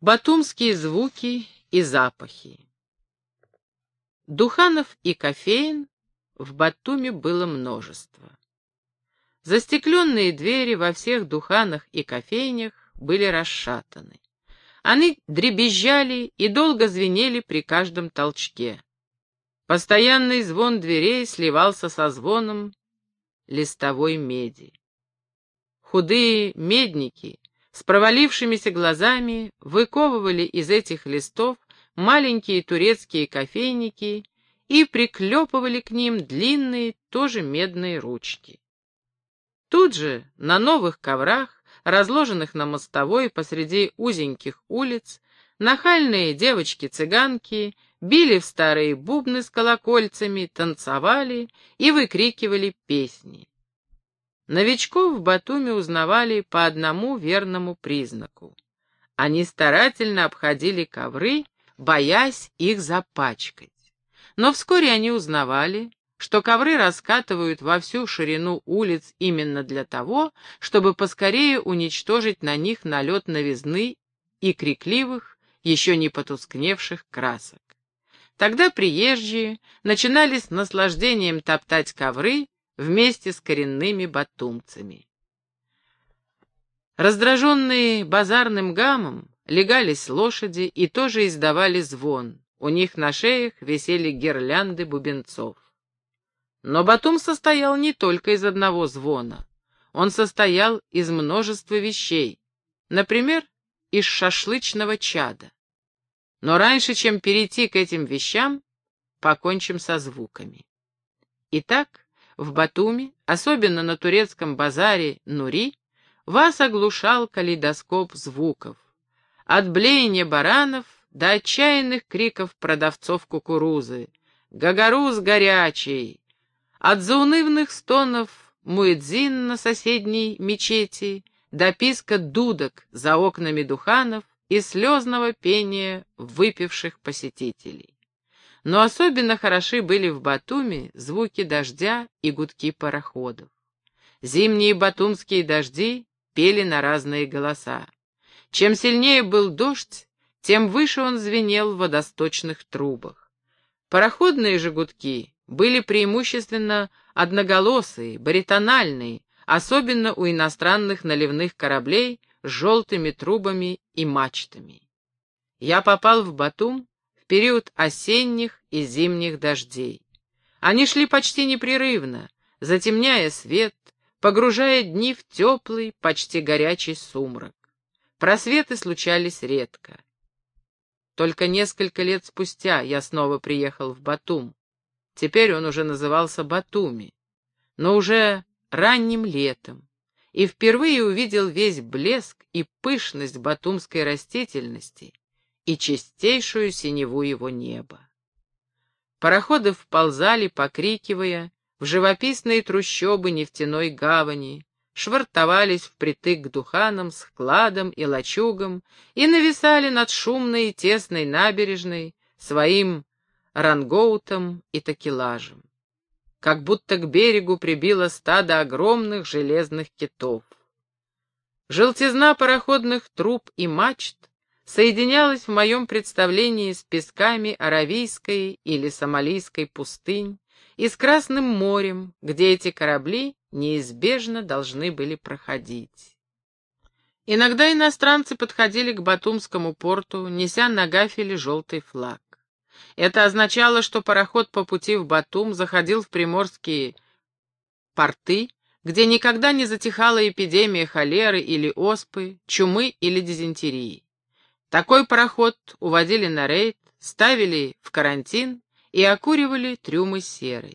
Батумские звуки и запахи. Духанов и кофеин в Батуми было множество. Застекленные двери во всех духанах и кофейнях были расшатаны. Они дребезжали и долго звенели при каждом толчке. Постоянный звон дверей сливался со звоном листовой меди. Худые медники с провалившимися глазами выковывали из этих листов маленькие турецкие кофейники и приклепывали к ним длинные, тоже медные ручки. Тут же, на новых коврах, разложенных на мостовой посреди узеньких улиц, нахальные девочки-цыганки били в старые бубны с колокольцами, танцевали и выкрикивали песни. Новичков в Батуми узнавали по одному верному признаку. Они старательно обходили ковры, боясь их запачкать. Но вскоре они узнавали, что ковры раскатывают во всю ширину улиц именно для того, чтобы поскорее уничтожить на них налет новизны и крикливых, еще не потускневших красок. Тогда приезжие начинали с наслаждением топтать ковры вместе с коренными батумцами. Раздраженные базарным гамом легались лошади и тоже издавали звон. У них на шеях висели гирлянды бубенцов. Но Батум состоял не только из одного звона. Он состоял из множества вещей, например, из шашлычного чада. Но раньше, чем перейти к этим вещам, покончим со звуками. Итак, в Батуми, особенно на турецком базаре Нури, вас оглушал калейдоскоп звуков. От блеяния баранов до отчаянных криков продавцов кукурузы «Гагаруз горячий!», от заунывных стонов муэдзин на соседней мечети до писка дудок за окнами духанов и слезного пения выпивших посетителей. Но особенно хороши были в Батуми звуки дождя и гудки пароходов. Зимние батумские дожди пели на разные голоса. Чем сильнее был дождь, тем выше он звенел в водосточных трубах. Пароходные же гудки были преимущественно одноголосые, баритональные, особенно у иностранных наливных кораблей с желтыми трубами и мачтами. Я попал в Батум в период осенних и зимних дождей. Они шли почти непрерывно, затемняя свет, погружая дни в теплый, почти горячий сумрак. Просветы случались редко. Только несколько лет спустя я снова приехал в Батум. Теперь он уже назывался Батуми, но уже ранним летом, и впервые увидел весь блеск и пышность батумской растительности и чистейшую синеву его неба. Пароходы вползали, покрикивая, в живописные трущобы нефтяной гавани, швартовались впритык к духанам, складам и лачугам и нависали над шумной и тесной набережной своим рангоутом и такелажем. Как будто к берегу прибило стадо огромных железных китов. Желтизна пароходных труб и мачт соединялась в моем представлении с песками Аравийской или Сомалийской пустынь и с Красным морем, где эти корабли неизбежно должны были проходить. Иногда иностранцы подходили к Батумскому порту, неся на гафеле желтый флаг. Это означало, что пароход по пути в Батум заходил в приморские порты, где никогда не затихала эпидемия холеры или оспы, чумы или дизентерии. Такой пароход уводили на рейд, ставили в карантин и окуривали трюмы серой.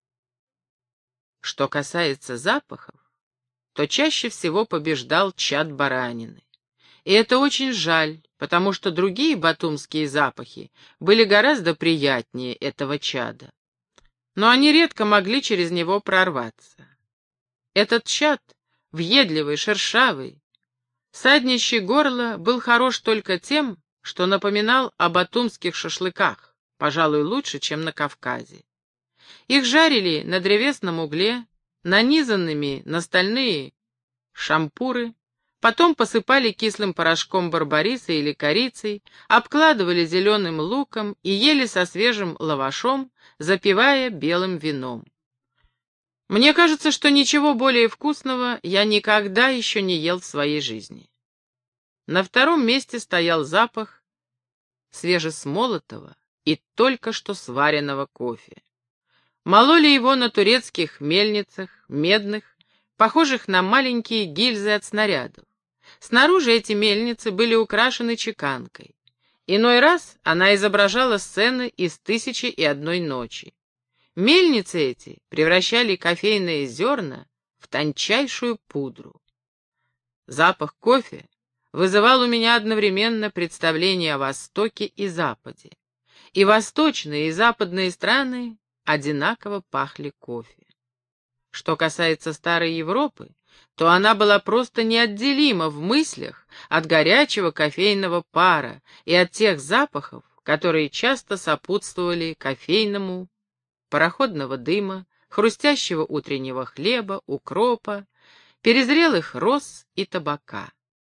Что касается запахов, то чаще всего побеждал чад баранины. И это очень жаль, потому что другие батумские запахи были гораздо приятнее этого чада. Но они редко могли через него прорваться. Этот чад, въедливый, шершавый, саднищий горло, был хорош только тем, что напоминал о батумских шашлыках, пожалуй, лучше, чем на Кавказе. Их жарили на древесном угле, нанизанными на стальные шампуры, потом посыпали кислым порошком барбариса или корицей, обкладывали зеленым луком и ели со свежим лавашом, запивая белым вином. Мне кажется, что ничего более вкусного я никогда еще не ел в своей жизни. На втором месте стоял запах свежесмолотого и только что сваренного кофе. Мололи его на турецких мельницах, медных, похожих на маленькие гильзы от снарядов. Снаружи эти мельницы были украшены чеканкой. Иной раз она изображала сцены из «Тысячи и одной ночи». Мельницы эти превращали кофейные зерна в тончайшую пудру. Запах кофе вызывал у меня одновременно представление о Востоке и Западе. И восточные, и западные страны одинаково пахли кофе. Что касается старой Европы, то она была просто неотделима в мыслях от горячего кофейного пара и от тех запахов, которые часто сопутствовали кофейному, пароходного дыма, хрустящего утреннего хлеба, укропа, перезрелых роз и табака.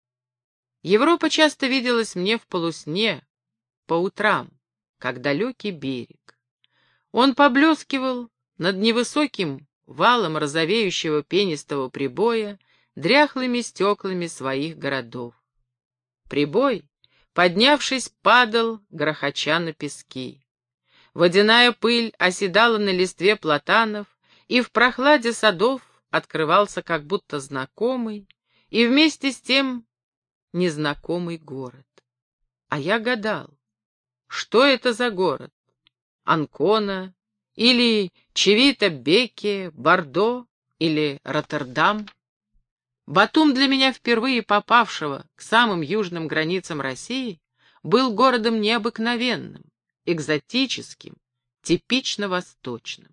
Европа часто виделась мне в полусне, по утрам, как далекий берег. Он поблескивал над невысоким валом розовеющего пенистого прибоя дряхлыми стеклами своих городов. Прибой, поднявшись, падал, грохоча на пески. Водяная пыль оседала на листве платанов, и в прохладе садов открывался как будто знакомый и вместе с тем незнакомый город. А я гадал, что это за город? Анкона или Чивита-Бекке, Бордо или Роттердам? Батум для меня, впервые попавшего к самым южным границам России, был городом необыкновенным, экзотическим, типично восточным.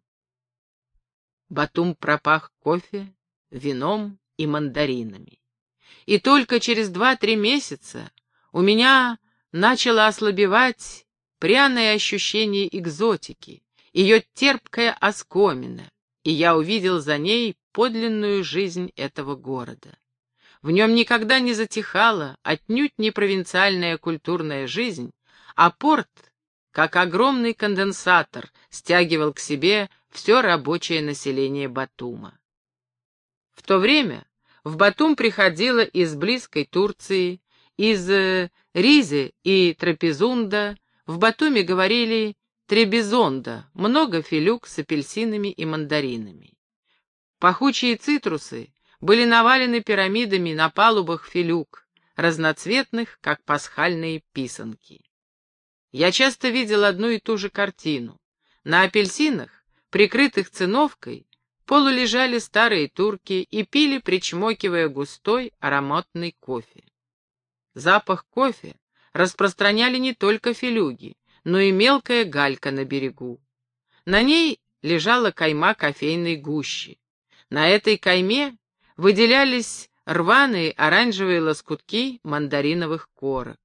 Батум пропах кофе, вином и мандаринами. И только через 2-3 месяца у меня начало ослабевать пряное ощущение экзотики, ее терпкая оскомина, и я увидел за ней подлинную жизнь этого города. В нем никогда не затихала отнюдь не провинциальная культурная жизнь, а порт, как огромный конденсатор, стягивал к себе все рабочее население Батума. В то время в Батум приходило из близкой Турции, из Ризе и Трапезунда, в Батуме говорили Требизонда, много филюк с апельсинами и мандаринами. Пахучие цитрусы были навалены пирамидами на палубах филюк, разноцветных, как пасхальные писанки. Я часто видел одну и ту же картину. На апельсинах, прикрытых циновкой, полулежали старые турки и пили, причмокивая густой ароматный кофе. Запах кофе распространяли не только филюги, но и мелкая галька на берегу. На ней лежала кайма кофейной гущи. На этой кайме выделялись рваные оранжевые лоскутки мандариновых корок.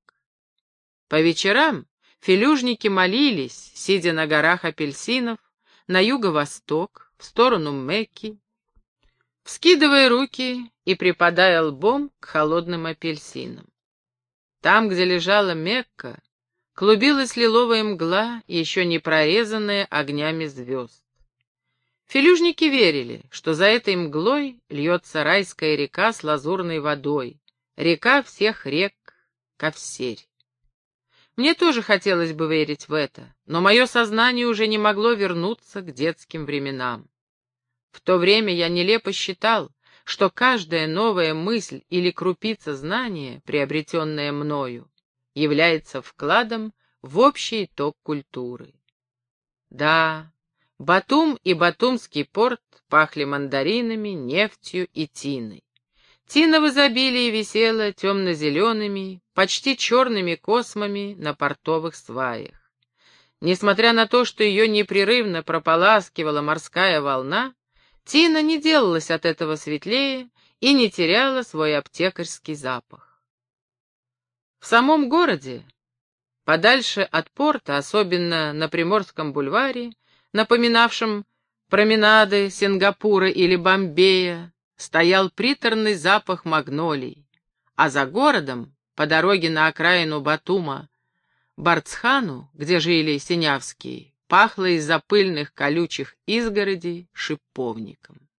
По вечерам филюжники молились, сидя на горах апельсинов, на юго-восток, в сторону Мекки, вскидывая руки и припадая лбом к холодным апельсинам. Там, где лежала Мекка, клубилась лиловая мгла, еще не прорезанная огнями звезд. Филюжники верили, что за этой мглой льется райская река с лазурной водой, река всех рек, Кавсерь. Мне тоже хотелось бы верить в это, но мое сознание уже не могло вернуться к детским временам. В то время я нелепо считал, что каждая новая мысль или крупица знания, приобретенная мною, является вкладом в общий итог культуры. Да, Батум и Батумский порт пахли мандаринами, нефтью и тиной. Тина в изобилии висела темно-зелеными, почти черными космами на портовых сваях. Несмотря на то, что ее непрерывно прополаскивала морская волна, тина не делалась от этого светлее и не теряла свой аптекарский запах. В самом городе, подальше от порта, особенно на Приморском бульваре, напоминавшем променады Сингапура или Бомбея, стоял приторный запах магнолий, а за городом, по дороге на окраину Батума, Барцхану, где жили синявские, пахло из-за пыльных колючих изгородей шиповником.